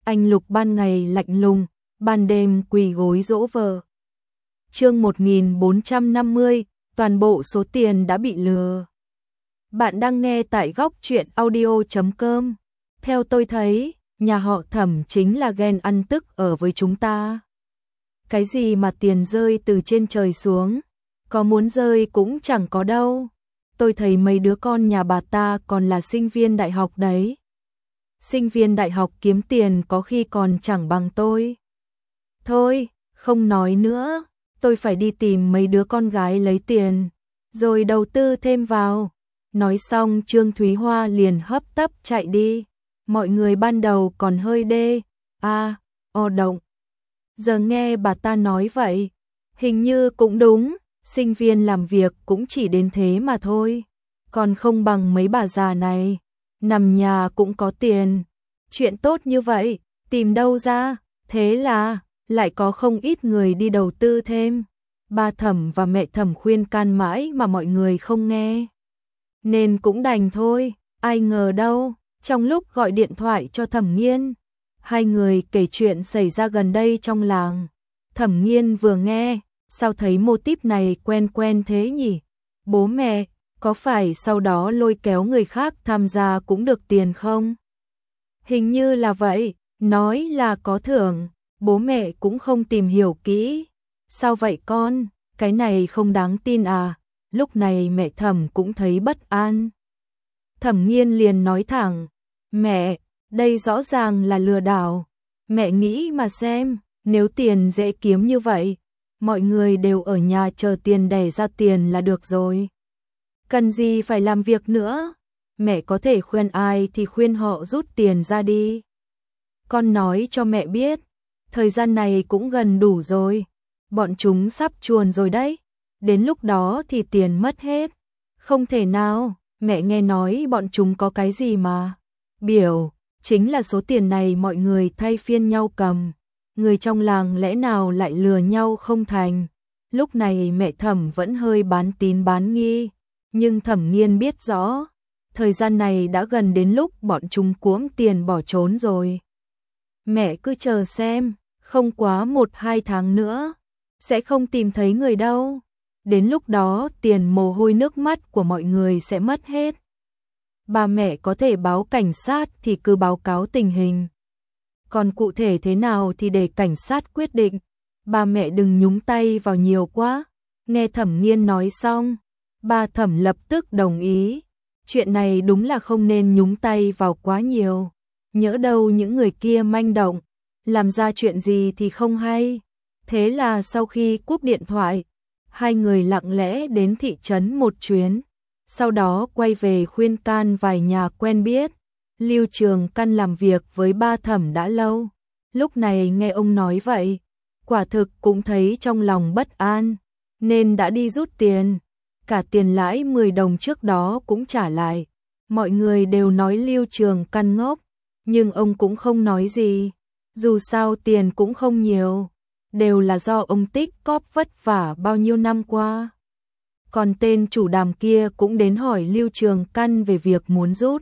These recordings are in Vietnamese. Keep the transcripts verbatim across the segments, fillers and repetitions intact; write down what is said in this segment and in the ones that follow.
anh Lục ban ngày lạnh lùng, ban đêm quỳ gối dỗ vợ. Chương một nghìn bốn trăm năm mươi, toàn bộ số tiền đã bị lừa. Bạn đang nghe tại góc truyện audio chấm com. Theo tôi thấy, nhà họ Thẩm chính là ghen ăn tức ở với chúng ta. Cái gì mà tiền rơi từ trên trời xuống, có muốn rơi cũng chẳng có đâu. Tôi thấy mấy đứa con nhà bà ta còn là sinh viên đại học đấy. Sinh viên đại học kiếm tiền có khi còn chẳng bằng tôi. Thôi, không nói nữa, tôi phải đi tìm mấy đứa con gái lấy tiền, rồi đầu tư thêm vào. Nói xong Trương Thúy Hoa liền hấp tấp chạy đi. Mọi người ban đầu còn hơi đê, a, o động. Giờ nghe bà ta nói vậy, hình như cũng đúng, sinh viên làm việc cũng chỉ đến thế mà thôi. Còn không bằng mấy bà già này, nằm nhà cũng có tiền. Chuyện tốt như vậy, tìm đâu ra, thế là lại có không ít người đi đầu tư thêm. Ba Thẩm và mẹ Thẩm khuyên can mãi mà mọi người không nghe. Nên cũng đành thôi, ai ngờ đâu, trong lúc gọi điện thoại cho Thẩm Nghiên, hai người kể chuyện xảy ra gần đây trong làng. Thẩm Nghiên vừa nghe, sao thấy mô típ này quen quen thế nhỉ? Bố mẹ, có phải sau đó lôi kéo người khác tham gia cũng được tiền không? Hình như là vậy, nói là có thưởng, bố mẹ cũng không tìm hiểu kỹ. Sao vậy con, cái này không đáng tin à? Lúc này mẹ Thẩm cũng thấy bất an. Thẩm Nghiên liền nói thẳng, mẹ, đây rõ ràng là lừa đảo. Mẹ nghĩ mà xem, nếu tiền dễ kiếm như vậy, mọi người đều ở nhà chờ tiền đẻ ra tiền là được rồi. Cần gì phải làm việc nữa? Mẹ có thể khuyên ai thì khuyên họ rút tiền ra đi. Con nói cho mẹ biết, thời gian này cũng gần đủ rồi. Bọn chúng sắp chuồn rồi đấy. Đến lúc đó thì tiền mất hết. Không thể nào, mẹ nghe nói bọn chúng có cái gì mà. Biểu, chính là số tiền này mọi người thay phiên nhau cầm. Người trong làng lẽ nào lại lừa nhau không thành. Lúc này mẹ Thẩm vẫn hơi bán tín bán nghi. Nhưng Thẩm Nghiên biết rõ, thời gian này đã gần đến lúc bọn chúng cuỗm tiền bỏ trốn rồi. Mẹ cứ chờ xem, không quá một hai tháng nữa, sẽ không tìm thấy người đâu. Đến lúc đó tiền mồ hôi nước mắt của mọi người sẽ mất hết. Bà mẹ có thể báo cảnh sát thì cứ báo cáo tình hình. Còn cụ thể thế nào thì để cảnh sát quyết định. Bà mẹ đừng nhúng tay vào nhiều quá. Nghe Thẩm Nghiên nói xong, bà Thẩm lập tức đồng ý. Chuyện này đúng là không nên nhúng tay vào quá nhiều. Nhỡ đâu những người kia manh động, làm ra chuyện gì thì không hay. Thế là sau khi cúp điện thoại, hai người lặng lẽ đến thị trấn một chuyến. Sau đó quay về khuyên can vài nhà quen biết. Lưu Trường Căn làm việc với ba Thẩm đã lâu. Lúc này nghe ông nói vậy, quả thực cũng thấy trong lòng bất an, nên đã đi rút tiền. Cả tiền lãi mười đồng trước đó cũng trả lại. Mọi người đều nói Lưu Trường Căn ngốc, nhưng ông cũng không nói gì. Dù sao tiền cũng không nhiều, đều là do ông tích cóp vất vả bao nhiêu năm qua. Còn tên chủ đàm kia cũng đến hỏi Lưu Trường Căn về việc muốn rút.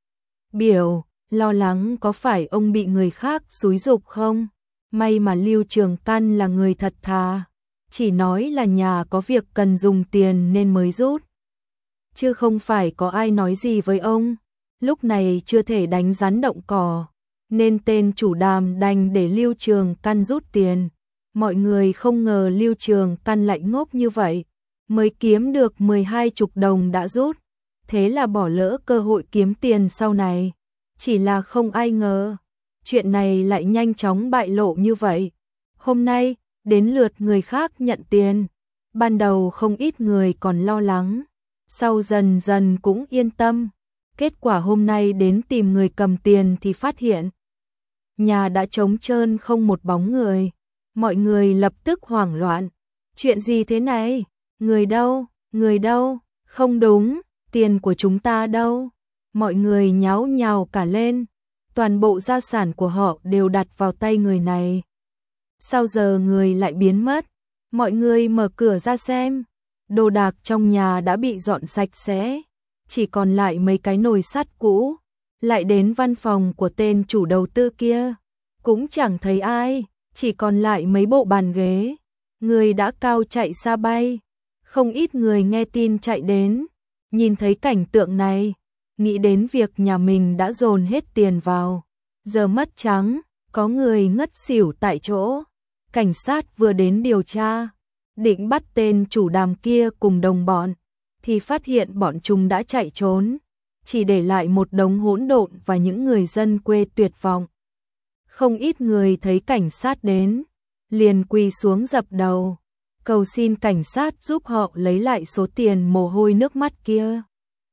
Biểu, lo lắng có phải ông bị người khác xúi giục không? May mà Lưu Trường Căn là người thật thà, chỉ nói là nhà có việc cần dùng tiền nên mới rút. Chứ không phải có ai nói gì với ông. Lúc này chưa thể đánh rắn động cỏ, nên tên chủ đàm đành để Lưu Trường Căn rút tiền. Mọi người không ngờ Lưu Trường Căn lại ngốc như vậy, mới kiếm được mười hai chục đồng đã rút. Thế là bỏ lỡ cơ hội kiếm tiền sau này. Chỉ là không ai ngờ, chuyện này lại nhanh chóng bại lộ như vậy. Hôm nay, đến lượt người khác nhận tiền. Ban đầu không ít người còn lo lắng, sau dần dần cũng yên tâm. Kết quả hôm nay đến tìm người cầm tiền thì phát hiện nhà đã trống trơn không một bóng người. Mọi người lập tức hoảng loạn. Chuyện gì thế này? Người đâu? Người đâu? Không đúng, tiền của chúng ta đâu? Mọi người nháo nhào cả lên. Toàn bộ gia sản của họ đều đặt vào tay người này. Sao giờ người lại biến mất? Mọi người mở cửa ra xem. Đồ đạc trong nhà đã bị dọn sạch sẽ, chỉ còn lại mấy cái nồi sắt cũ. Lại đến văn phòng của tên chủ đầu tư kia, cũng chẳng thấy ai, chỉ còn lại mấy bộ bàn ghế. Người đã cao chạy xa bay, không ít người nghe tin chạy đến, nhìn thấy cảnh tượng này, nghĩ đến việc nhà mình đã dồn hết tiền vào, giờ mất trắng, có người ngất xỉu tại chỗ. Cảnh sát vừa đến điều tra, định bắt tên chủ đàm kia cùng đồng bọn, thì phát hiện bọn chúng đã chạy trốn, chỉ để lại một đống hỗn độn và những người dân quê tuyệt vọng. Không ít người thấy cảnh sát đến, liền quỳ xuống dập đầu, cầu xin cảnh sát giúp họ lấy lại số tiền mồ hôi nước mắt kia.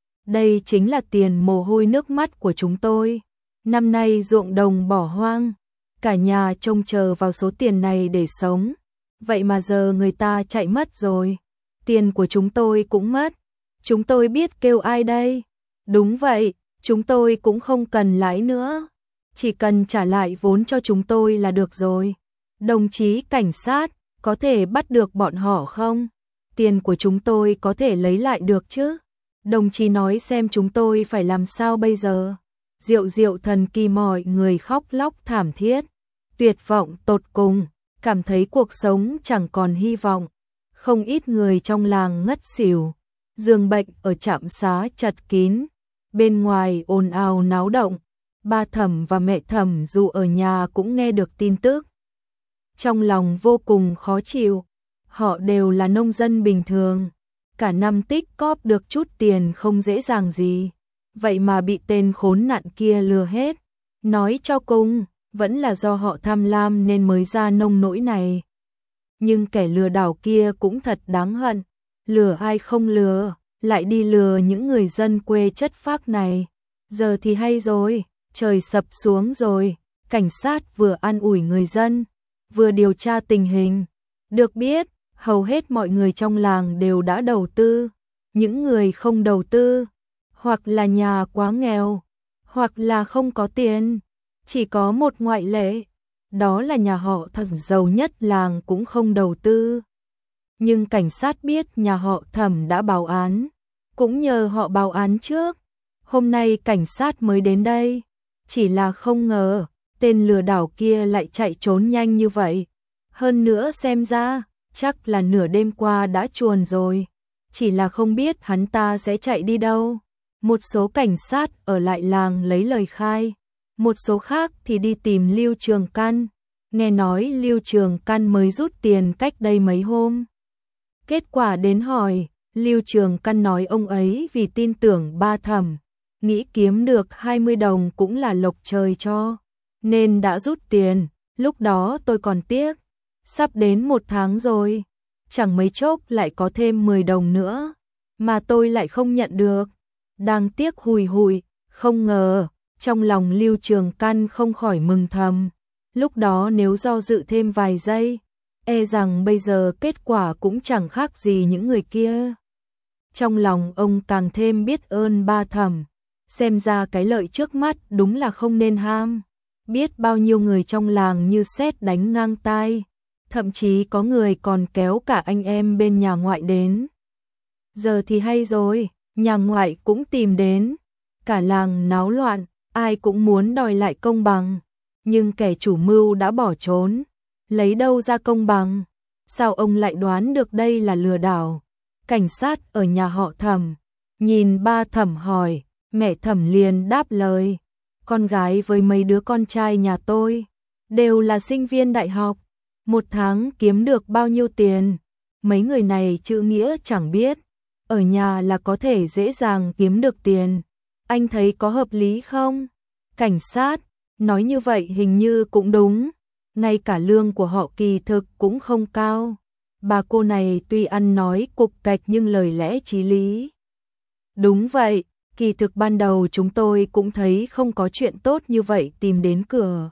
Đây chính là tiền mồ hôi nước mắt của chúng tôi. Năm nay ruộng đồng bỏ hoang, cả nhà trông chờ vào số tiền này để sống. Vậy mà giờ người ta chạy mất rồi, tiền của chúng tôi cũng mất. Chúng tôi biết kêu ai đây? Đúng vậy, chúng tôi cũng không cần lãi nữa, chỉ cần trả lại vốn cho chúng tôi là được rồi. Đồng chí cảnh sát, có thể bắt được bọn họ không? Tiền của chúng tôi có thể lấy lại được chứ? Đồng chí nói xem chúng tôi phải làm sao bây giờ? Diệu diệu thần kỳ, mọi người khóc lóc thảm thiết, tuyệt vọng tột cùng, cảm thấy cuộc sống chẳng còn hy vọng. Không ít người trong làng ngất xỉu, giường bệnh ở trạm xá chật kín, bên ngoài ồn ào náo động. Ba Thẩm và mẹ Thẩm dù ở nhà cũng nghe được tin tức, trong lòng vô cùng khó chịu. Họ đều là nông dân bình thường, cả năm tích cóp được chút tiền không dễ dàng gì, vậy mà bị tên khốn nạn kia lừa hết. Nói cho cùng, vẫn là do họ tham lam nên mới ra nông nỗi này. Nhưng kẻ lừa đảo kia cũng thật đáng hận, lừa ai không lừa, lại đi lừa những người dân quê chất phác này. Giờ thì hay rồi, trời sập xuống rồi, cảnh sát vừa an ủi người dân, vừa điều tra tình hình. Được biết, hầu hết mọi người trong làng đều đã đầu tư, những người không đầu tư, hoặc là nhà quá nghèo, hoặc là không có tiền. Chỉ có một ngoại lệ, đó là nhà họ Thẩm giàu nhất làng cũng không đầu tư. Nhưng cảnh sát biết nhà họ Thẩm đã báo án, cũng nhờ họ báo án trước. Hôm nay cảnh sát mới đến đây, chỉ là không ngờ tên lừa đảo kia lại chạy trốn nhanh như vậy. Hơn nữa xem ra, chắc là nửa đêm qua đã chuồn rồi, chỉ là không biết hắn ta sẽ chạy đi đâu. Một số cảnh sát ở lại làng lấy lời khai, một số khác thì đi tìm Lưu Trường Căn. Nghe nói Lưu Trường Căn mới rút tiền cách đây mấy hôm. Kết quả đến hỏi, Lưu Trường Căn nói ông ấy vì tin tưởng Ba Thẩm, nghĩ kiếm được hai mươi đồng cũng là lộc trời cho, nên đã rút tiền. Lúc đó tôi còn tiếc, sắp đến một tháng rồi, chẳng mấy chốc lại có thêm mười đồng nữa, mà tôi lại không nhận được. Đang tiếc hùi hụi, không ngờ, trong lòng Lưu Trường Căn không khỏi mừng thầm. Lúc đó nếu do dự thêm vài giây, e rằng bây giờ kết quả cũng chẳng khác gì những người kia. Trong lòng ông càng thêm biết ơn Ba Thẩm, xem ra cái lợi trước mắt đúng là không nên ham. Biết bao nhiêu người trong làng như sét đánh ngang tai, thậm chí có người còn kéo cả anh em bên nhà ngoại đến. Giờ thì hay rồi, nhà ngoại cũng tìm đến, cả làng náo loạn, ai cũng muốn đòi lại công bằng, nhưng kẻ chủ mưu đã bỏ trốn, lấy đâu ra công bằng? Sao ông lại đoán được đây là lừa đảo? Cảnh sát ở nhà họ Thẩm nhìn Ba Thẩm hỏi, mẹ Thẩm liền đáp lời, con gái với mấy đứa con trai nhà tôi đều là sinh viên đại học, một tháng kiếm được bao nhiêu tiền? Mấy người này chữ nghĩa chẳng biết, ở nhà là có thể dễ dàng kiếm được tiền. Anh thấy có hợp lý không? Cảnh sát nói như vậy hình như cũng đúng, ngay cả lương của họ kỳ thực cũng không cao. Bà cô này tuy ăn nói cục cạch nhưng lời lẽ chí lý. Đúng vậy, kỳ thực ban đầu chúng tôi cũng thấy không có chuyện tốt như vậy tìm đến cửa.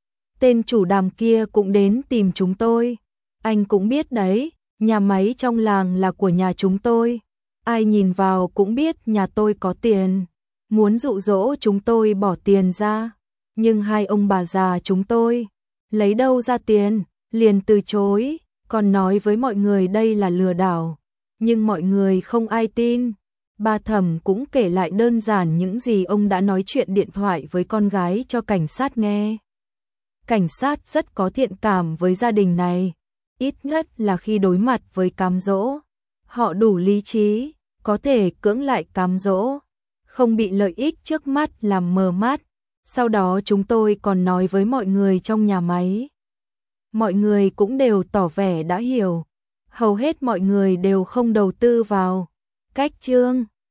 Tên chủ đàm kia cũng đến tìm chúng tôi. Anh cũng biết đấy, nhà máy trong làng là của nhà chúng tôi. Ai nhìn vào cũng biết nhà tôi có tiền, muốn dụ dỗ chúng tôi bỏ tiền ra. Nhưng hai ông bà già chúng tôi lấy đâu ra tiền, liền từ chối, còn nói với mọi người đây là lừa đảo. Nhưng mọi người không ai tin. Ba Thẩm cũng kể lại đơn giản những gì ông đã nói chuyện điện thoại với con gái cho cảnh sát nghe. cảnh sát rất có thiện cảm với gia đình này, ít nhất là khi đối mặt với cám dỗ. Họ đủ lý trí, có thể cưỡng lại cám dỗ, không bị lợi ích trước mắt làm mờ mắt. Sau đó chúng tôi còn nói với mọi người trong nhà máy. Mọi người cũng đều tỏ vẻ đã hiểu. Hầu hết mọi người đều không đầu tư vào cách chương